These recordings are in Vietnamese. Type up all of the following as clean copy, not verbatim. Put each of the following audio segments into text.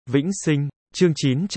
Vĩnh Sinh, chương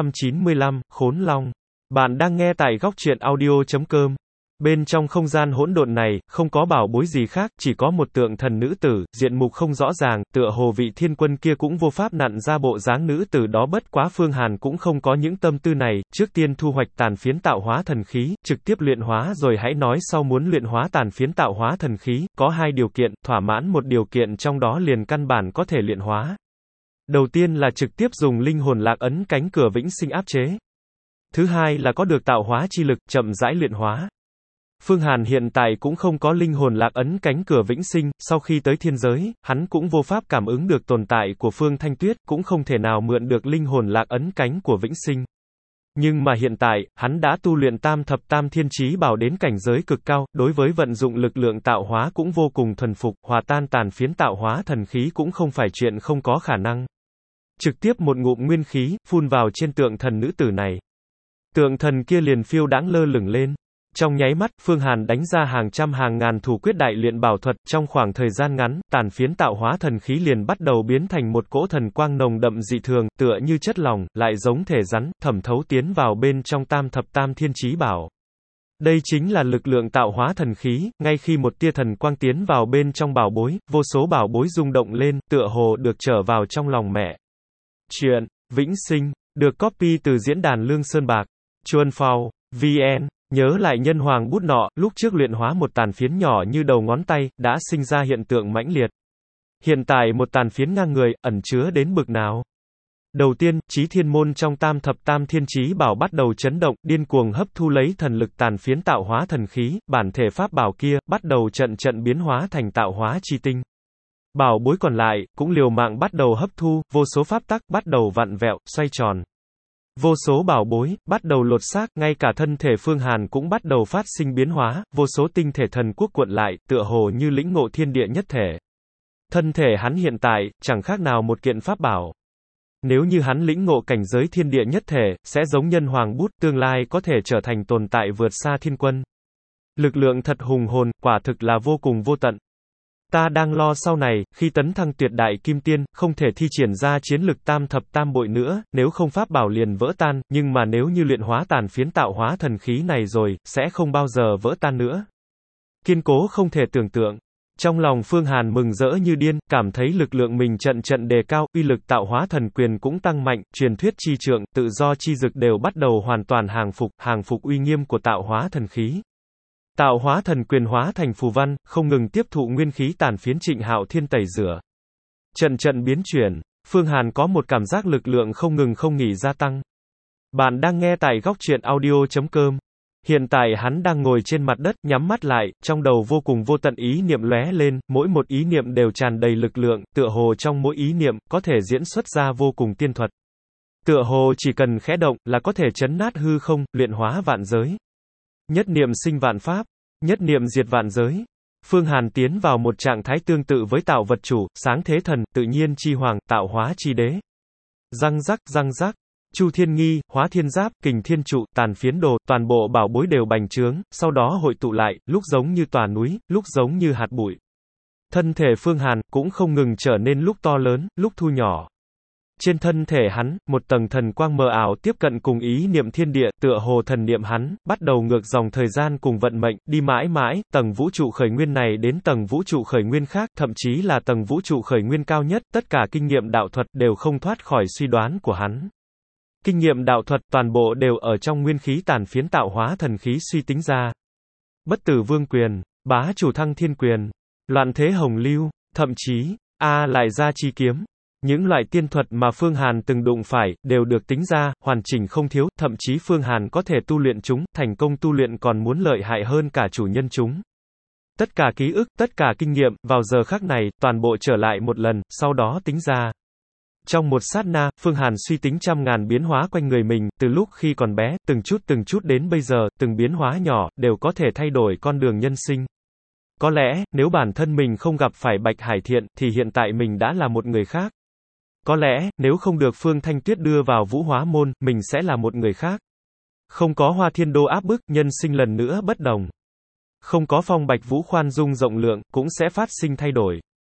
995, Khốn Long. Bạn đang nghe tại góc truyện audio.com. Bên trong không gian hỗn độn này, không có bảo bối gì khác, chỉ có một tượng thần nữ tử, diện mục không rõ ràng, tựa hồ vị thiên quân kia cũng vô pháp nặn ra bộ dáng nữ tử đó, bất quá Phương Hàn cũng không có những tâm tư này, trước tiên thu hoạch tàn phiến tạo hóa thần khí, trực tiếp luyện hóa rồi hãy nói sau. Muốn luyện hóa tàn phiến tạo hóa thần khí, có hai điều kiện, thỏa mãn một điều kiện trong đó liền căn bản có thể luyện hóa. Đầu tiên là trực tiếp dùng linh hồn lạc ấn cánh cửa vĩnh sinh áp chế. Thứ hai là có được tạo hóa chi lực, chậm rãi luyện hóa. Phương Hàn hiện tại cũng không có linh hồn lạc ấn cánh cửa vĩnh sinh, sau khi tới thiên giới, hắn cũng vô pháp cảm ứng được tồn tại của Phương Thanh Tuyết, cũng không thể nào mượn được linh hồn lạc ấn cánh của vĩnh sinh. Nhưng mà hiện tại, hắn đã tu luyện tam thập tam thiên chí bảo đến cảnh giới cực cao, đối với vận dụng lực lượng tạo hóa cũng vô cùng thuần phục, hòa tan tàn phiến tạo hóa thần khí cũng không phải chuyện không có khả năng. Trực tiếp một ngụm nguyên khí, phun vào trên tượng thần nữ tử này. Tượng thần kia liền phiêu đãng lơ lửng lên. Trong nháy mắt, Phương Hàn đánh ra hàng trăm hàng ngàn thủ quyết đại luyện bảo thuật, trong khoảng thời gian ngắn, tàn phiến tạo hóa thần khí liền bắt đầu biến thành một cỗ thần quang nồng đậm dị thường, tựa như chất lỏng, lại giống thể rắn, thẩm thấu tiến vào bên trong tam thập tam thiên chí bảo. Đây chính là lực lượng tạo hóa thần khí, ngay khi một tia thần quang tiến vào bên trong bảo bối, vô số bảo bối rung động lên, tựa hồ được trở vào trong lòng mẹ. Chuyện, Vĩnh Sinh, được copy từ diễn đàn Lương Sơn Bạc, Chuan Phao, VN. Nhớ lại nhân hoàng bút nọ, lúc trước luyện hóa một tàn phiến nhỏ như đầu ngón tay, đã sinh ra hiện tượng mãnh liệt. Hiện tại một tàn phiến ngang người, ẩn chứa đến bực nào? Đầu tiên, chí thiên môn trong tam thập tam thiên chí bảo bắt đầu chấn động, điên cuồng hấp thu lấy thần lực tàn phiến tạo hóa thần khí, bản thể pháp bảo kia, bắt đầu trận trận biến hóa thành tạo hóa chi tinh. Bảo bối còn lại, cũng liều mạng bắt đầu hấp thu, vô số pháp tắc, bắt đầu vặn vẹo, xoay tròn. Vô số bảo bối, bắt đầu lột xác, ngay cả thân thể Phương Hàn cũng bắt đầu phát sinh biến hóa, vô số tinh thể thần quốc cuộn lại, tựa hồ như lĩnh ngộ thiên địa nhất thể. Thân thể hắn hiện tại, chẳng khác nào một kiện pháp bảo. Nếu như hắn lĩnh ngộ cảnh giới thiên địa nhất thể, sẽ giống nhân hoàng bút, tương lai có thể trở thành tồn tại vượt xa thiên quân. Lực lượng thật hùng hồn, quả thực là vô cùng vô tận. Ta đang lo sau này, khi tấn thăng tuyệt đại kim tiên, không thể thi triển ra chiến lực tam thập tam bội nữa, nếu không pháp bảo liền vỡ tan, nhưng mà nếu như luyện hóa tàn phiến tạo hóa thần khí này rồi, sẽ không bao giờ vỡ tan nữa. Kiên cố không thể tưởng tượng. Trong lòng Phương Hàn mừng rỡ như điên, cảm thấy lực lượng mình trận trận đề cao, uy lực tạo hóa thần quyền cũng tăng mạnh, truyền thuyết chi trượng, tự do chi dực đều bắt đầu hoàn toàn hàng phục uy nghiêm của tạo hóa thần khí. Tạo hóa thần quyền hóa thành phù văn, không ngừng tiếp thụ nguyên khí tàn phiến Trịnh Hạo Thiên tẩy rửa. Trận trận biến chuyển, Phương Hàn có một cảm giác lực lượng không ngừng không nghỉ gia tăng. Bạn đang nghe tại góc truyện audio.com. Hiện tại hắn đang ngồi trên mặt đất, nhắm mắt lại, trong đầu vô cùng vô tận ý niệm lóe lên, mỗi một ý niệm đều tràn đầy lực lượng, tựa hồ trong mỗi ý niệm, có thể diễn xuất ra vô cùng tiên thuật. Tựa hồ chỉ cần khẽ động, là có thể chấn nát hư không, luyện hóa vạn giới. Nhất niệm sinh vạn pháp, nhất niệm diệt vạn giới. Phương Hàn tiến vào một trạng thái tương tự với tạo vật chủ, sáng thế thần, tự nhiên chi hoàng, tạo hóa chi đế. Răng rắc, Chu Thiên Nghi, Hóa Thiên Giáp, Kình Thiên Trụ, Tàn Phiến Đồ, toàn bộ bảo bối đều bành trướng, sau đó hội tụ lại, lúc giống như tòa núi, lúc giống như hạt bụi. Thân thể Phương Hàn cũng không ngừng trở nên lúc to lớn, lúc thu nhỏ. Trên thân thể hắn, một tầng thần quang mờ ảo tiếp cận cùng ý niệm thiên địa, tựa hồ thần niệm hắn, bắt đầu ngược dòng thời gian cùng vận mệnh, đi mãi mãi, tầng vũ trụ khởi nguyên này đến tầng vũ trụ khởi nguyên khác, thậm chí là tầng vũ trụ khởi nguyên cao nhất, tất cả kinh nghiệm đạo thuật đều không thoát khỏi suy đoán của hắn. Kinh nghiệm đạo thuật toàn bộ đều ở trong nguyên khí tàn phiến tạo hóa thần khí suy tính ra. Bất tử vương quyền, bá chủ thăng thiên quyền, loạn thế hồng lưu, thậm chí, lại ra chi kiếm. Những loại tiên thuật mà Phương Hàn từng đụng phải, đều được tính ra, hoàn chỉnh không thiếu, thậm chí Phương Hàn có thể tu luyện chúng, thành công tu luyện còn muốn lợi hại hơn cả chủ nhân chúng. Tất cả ký ức, tất cả kinh nghiệm, vào giờ khắc này, toàn bộ trở lại một lần, sau đó tính ra. Trong một sát na, Phương Hàn suy tính trăm ngàn biến hóa quanh người mình, từ lúc khi còn bé, từng chút đến bây giờ, từng biến hóa nhỏ, đều có thể thay đổi con đường nhân sinh. Có lẽ, nếu bản thân mình không gặp phải Bạch Hải Thiện, thì hiện tại mình đã là một người khác. Có lẽ, nếu không được Phương Thanh Tuyết đưa vào Vũ Hóa Môn, mình sẽ là một người khác. Không có Hoa Thiên Đô áp bức, nhân sinh lần nữa bất đồng. Không có Phong Bạch Vũ khoan dung rộng lượng, cũng sẽ phát sinh thay đổi.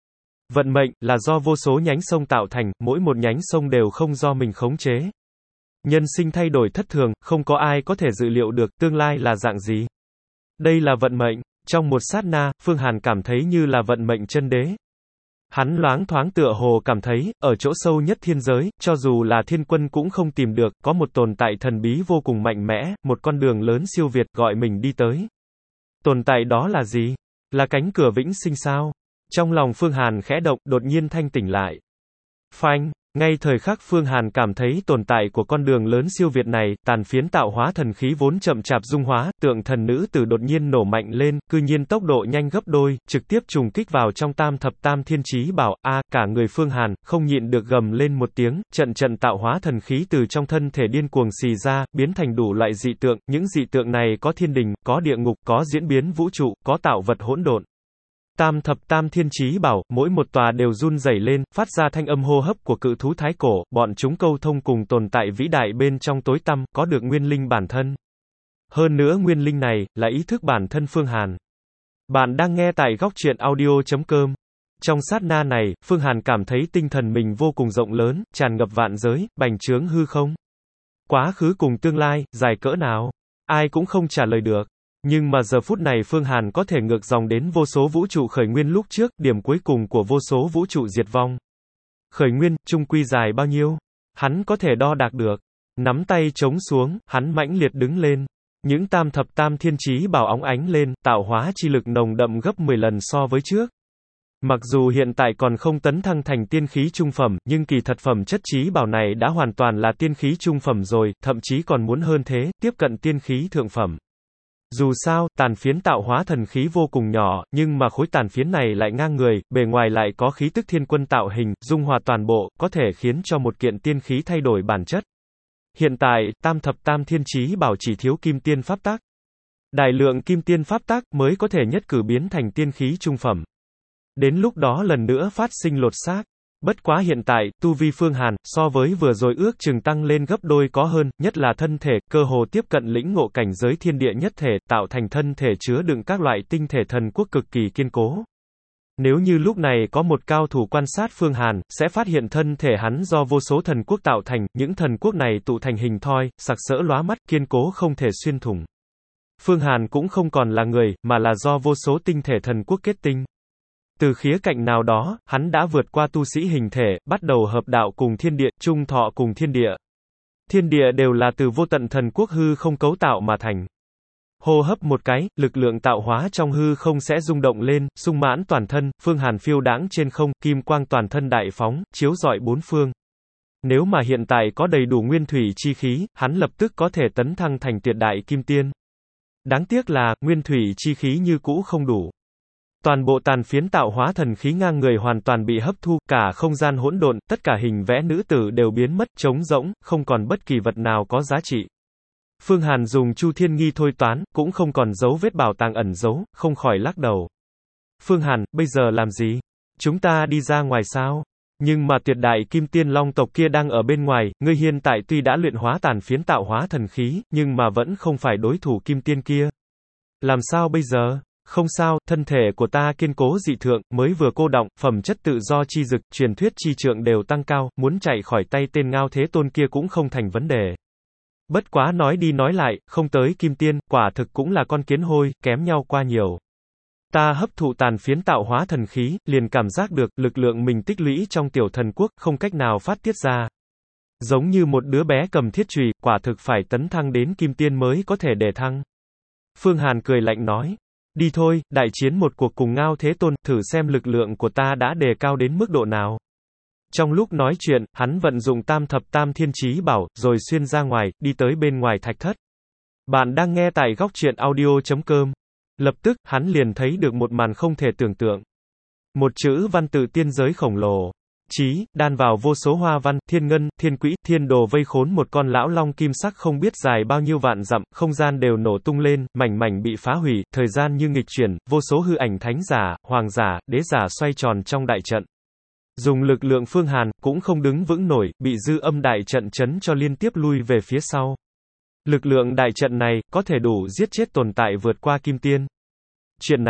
Vận mệnh, là do vô số nhánh sông tạo thành, mỗi một nhánh sông đều không do mình khống chế. Nhân sinh thay đổi thất thường, không có ai có thể dự liệu được, tương lai là dạng gì. Đây là vận mệnh. Trong một sát na, Phương Hàn cảm thấy như là vận mệnh chân đế. Hắn loáng thoáng tựa hồ cảm thấy, ở chỗ sâu nhất thiên giới, cho dù là thiên quân cũng không tìm được, có một tồn tại thần bí vô cùng mạnh mẽ, một con đường lớn siêu việt gọi mình đi tới. Tồn tại đó là gì? Là cánh cửa vĩnh sinh sao? Trong lòng Phương Hàn khẽ động, đột nhiên thanh tỉnh lại. Phanh! Ngay thời khắc Phương Hàn cảm thấy tồn tại của con đường lớn siêu việt này, tàn phiến tạo hóa thần khí vốn chậm chạp dung hóa, tượng thần nữ tử đột nhiên nổ mạnh lên, cư nhiên tốc độ nhanh gấp đôi, trực tiếp trùng kích vào trong tam thập tam thiên chí bảo, cả người Phương Hàn, không nhịn được gầm lên một tiếng, trận tạo hóa thần khí từ trong thân thể điên cuồng xì ra, biến thành đủ loại dị tượng, những dị tượng này có thiên đình, có địa ngục, có diễn biến vũ trụ, có tạo vật hỗn độn. Tam thập tam thiên chí bảo, mỗi một tòa đều run rẩy lên, phát ra thanh âm hô hấp của cự thú thái cổ, bọn chúng câu thông cùng tồn tại vĩ đại bên trong tối tăm, có được nguyên linh bản thân. Hơn nữa nguyên linh này, là ý thức bản thân Phương Hàn. Bạn đang nghe tại góc truyện audio.com. Trong sát na này, Phương Hàn cảm thấy tinh thần mình vô cùng rộng lớn, tràn ngập vạn giới, bành trướng hư không. Quá khứ cùng tương lai, dài cỡ nào? Ai cũng không trả lời được. Nhưng mà giờ phút này Phương Hàn có thể ngược dòng đến vô số vũ trụ khởi nguyên lúc trước, điểm cuối cùng của vô số vũ trụ diệt vong. Khởi nguyên, chung quy dài bao nhiêu? Hắn có thể đo đạc được. Nắm tay trống xuống, hắn mãnh liệt đứng lên. Những tam thập tam thiên chí bảo óng ánh lên, tạo hóa chi lực nồng đậm gấp 10 lần so với trước. Mặc dù hiện tại còn không tấn thăng thành tiên khí trung phẩm, nhưng kỳ thật phẩm chất chí bảo này đã hoàn toàn là tiên khí trung phẩm rồi, thậm chí còn muốn hơn thế, tiếp cận tiên khí thượng phẩm. Dù sao, tàn phiến tạo hóa thần khí vô cùng nhỏ, nhưng mà khối tàn phiến này lại ngang người, bề ngoài lại có khí tức thiên quân tạo hình, dung hòa toàn bộ, có thể khiến cho một kiện tiên khí thay đổi bản chất. Hiện tại, tam thập tam thiên chí bảo chỉ thiếu kim tiên pháp tắc. Đại lượng kim tiên pháp tắc mới có thể nhất cử biến thành tiên khí trung phẩm. Đến lúc đó lần nữa phát sinh lột xác. Bất quá hiện tại, tu vi Phương Hàn, so với vừa rồi ước chừng tăng lên gấp đôi có hơn, nhất là thân thể, cơ hồ tiếp cận lĩnh ngộ cảnh giới thiên địa nhất thể, tạo thành thân thể chứa đựng các loại tinh thể thần quốc cực kỳ kiên cố. Nếu như lúc này có một cao thủ quan sát Phương Hàn, sẽ phát hiện thân thể hắn do vô số thần quốc tạo thành, những thần quốc này tụ thành hình thoi, sặc sỡ lóa mắt, kiên cố không thể xuyên thủng. Phương Hàn cũng không còn là người, mà là do vô số tinh thể thần quốc kết tinh. Từ khía cạnh nào đó, hắn đã vượt qua tu sĩ hình thể, bắt đầu hợp đạo cùng thiên địa, trung thọ cùng thiên địa. Thiên địa đều là từ vô tận thần quốc hư không cấu tạo mà thành. Hô hấp một cái, lực lượng tạo hóa trong hư không sẽ rung động lên, sung mãn toàn thân, Phương Hàn phiêu đãng trên không, kim quang toàn thân đại phóng, chiếu rọi bốn phương. Nếu mà hiện tại có đầy đủ nguyên thủy chi khí, hắn lập tức có thể tấn thăng thành tuyệt đại kim tiên. Đáng tiếc là, nguyên thủy chi khí như cũ không đủ. Toàn bộ tàn phiến tạo hóa thần khí ngang người hoàn toàn bị hấp thu, cả không gian hỗn độn, tất cả hình vẽ nữ tử đều biến mất, trống rỗng, không còn bất kỳ vật nào có giá trị. Phương Hàn dùng Chu Thiên Nghi thôi toán, cũng không còn dấu vết bảo tàng ẩn giấu, không khỏi lắc đầu. Phương Hàn, bây giờ làm gì? Chúng ta đi ra ngoài sao? Nhưng mà tuyệt đại kim tiên long tộc kia đang ở bên ngoài, ngươi hiện tại tuy đã luyện hóa tàn phiến tạo hóa thần khí, nhưng mà vẫn không phải đối thủ kim tiên kia. Làm sao bây giờ? Không sao, thân thể của ta kiên cố dị thượng, mới vừa cô đọng, phẩm chất tự do chi dực, truyền thuyết chi trượng đều tăng cao, muốn chạy khỏi tay tên Ngao Thế Tôn kia cũng không thành vấn đề. Bất quá nói đi nói lại, không tới kim tiên, quả thực cũng là con kiến hôi, kém nhau qua nhiều. Ta hấp thụ tàn phiến tạo hóa thần khí, liền cảm giác được, lực lượng mình tích lũy trong tiểu thần quốc, không cách nào phát tiết ra. Giống như một đứa bé cầm thiết chùy, quả thực phải tấn thăng đến kim tiên mới có thể đề thăng. Phương Hàn cười lạnh nói. Đi thôi, đại chiến một cuộc cùng Ngao Thế Tôn, thử xem lực lượng của ta đã đề cao đến mức độ nào. Trong lúc nói chuyện, hắn vận dụng tam thập tam thiên chí bảo, rồi xuyên ra ngoài, đi tới bên ngoài thạch thất. Bạn đang nghe tại góc truyện audio.com. Lập tức, hắn liền thấy được một màn không thể tưởng tượng. Một chữ văn tự tiên giới khổng lồ. Chí, đan vào vô số hoa văn, thiên ngân, thiên quỹ, thiên đồ vây khốn một con lão long kim sắc không biết dài bao nhiêu vạn dặm, không gian đều nổ tung lên, mảnh mảnh bị phá hủy, thời gian như nghịch chuyển, vô số hư ảnh thánh giả, hoàng giả, đế giả xoay tròn trong đại trận. Dùng lực lượng Phương Hàn, cũng không đứng vững nổi, bị dư âm đại trận chấn cho liên tiếp lui về phía sau. Lực lượng đại trận này, có thể đủ giết chết tồn tại vượt qua kim tiên. Chuyện này,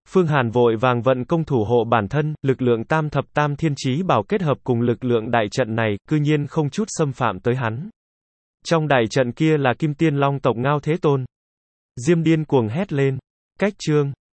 Phương Hàn vội vàng vận công thủ hộ bản thân, lực lượng tam thập tam thiên chí bảo kết hợp cùng lực lượng đại trận này, cư nhiên không chút xâm phạm tới hắn. Trong đại trận kia là Kim Tiên Long tộc Ngao Thế Tôn. Diêm điên cuồng hét lên. Cách chương.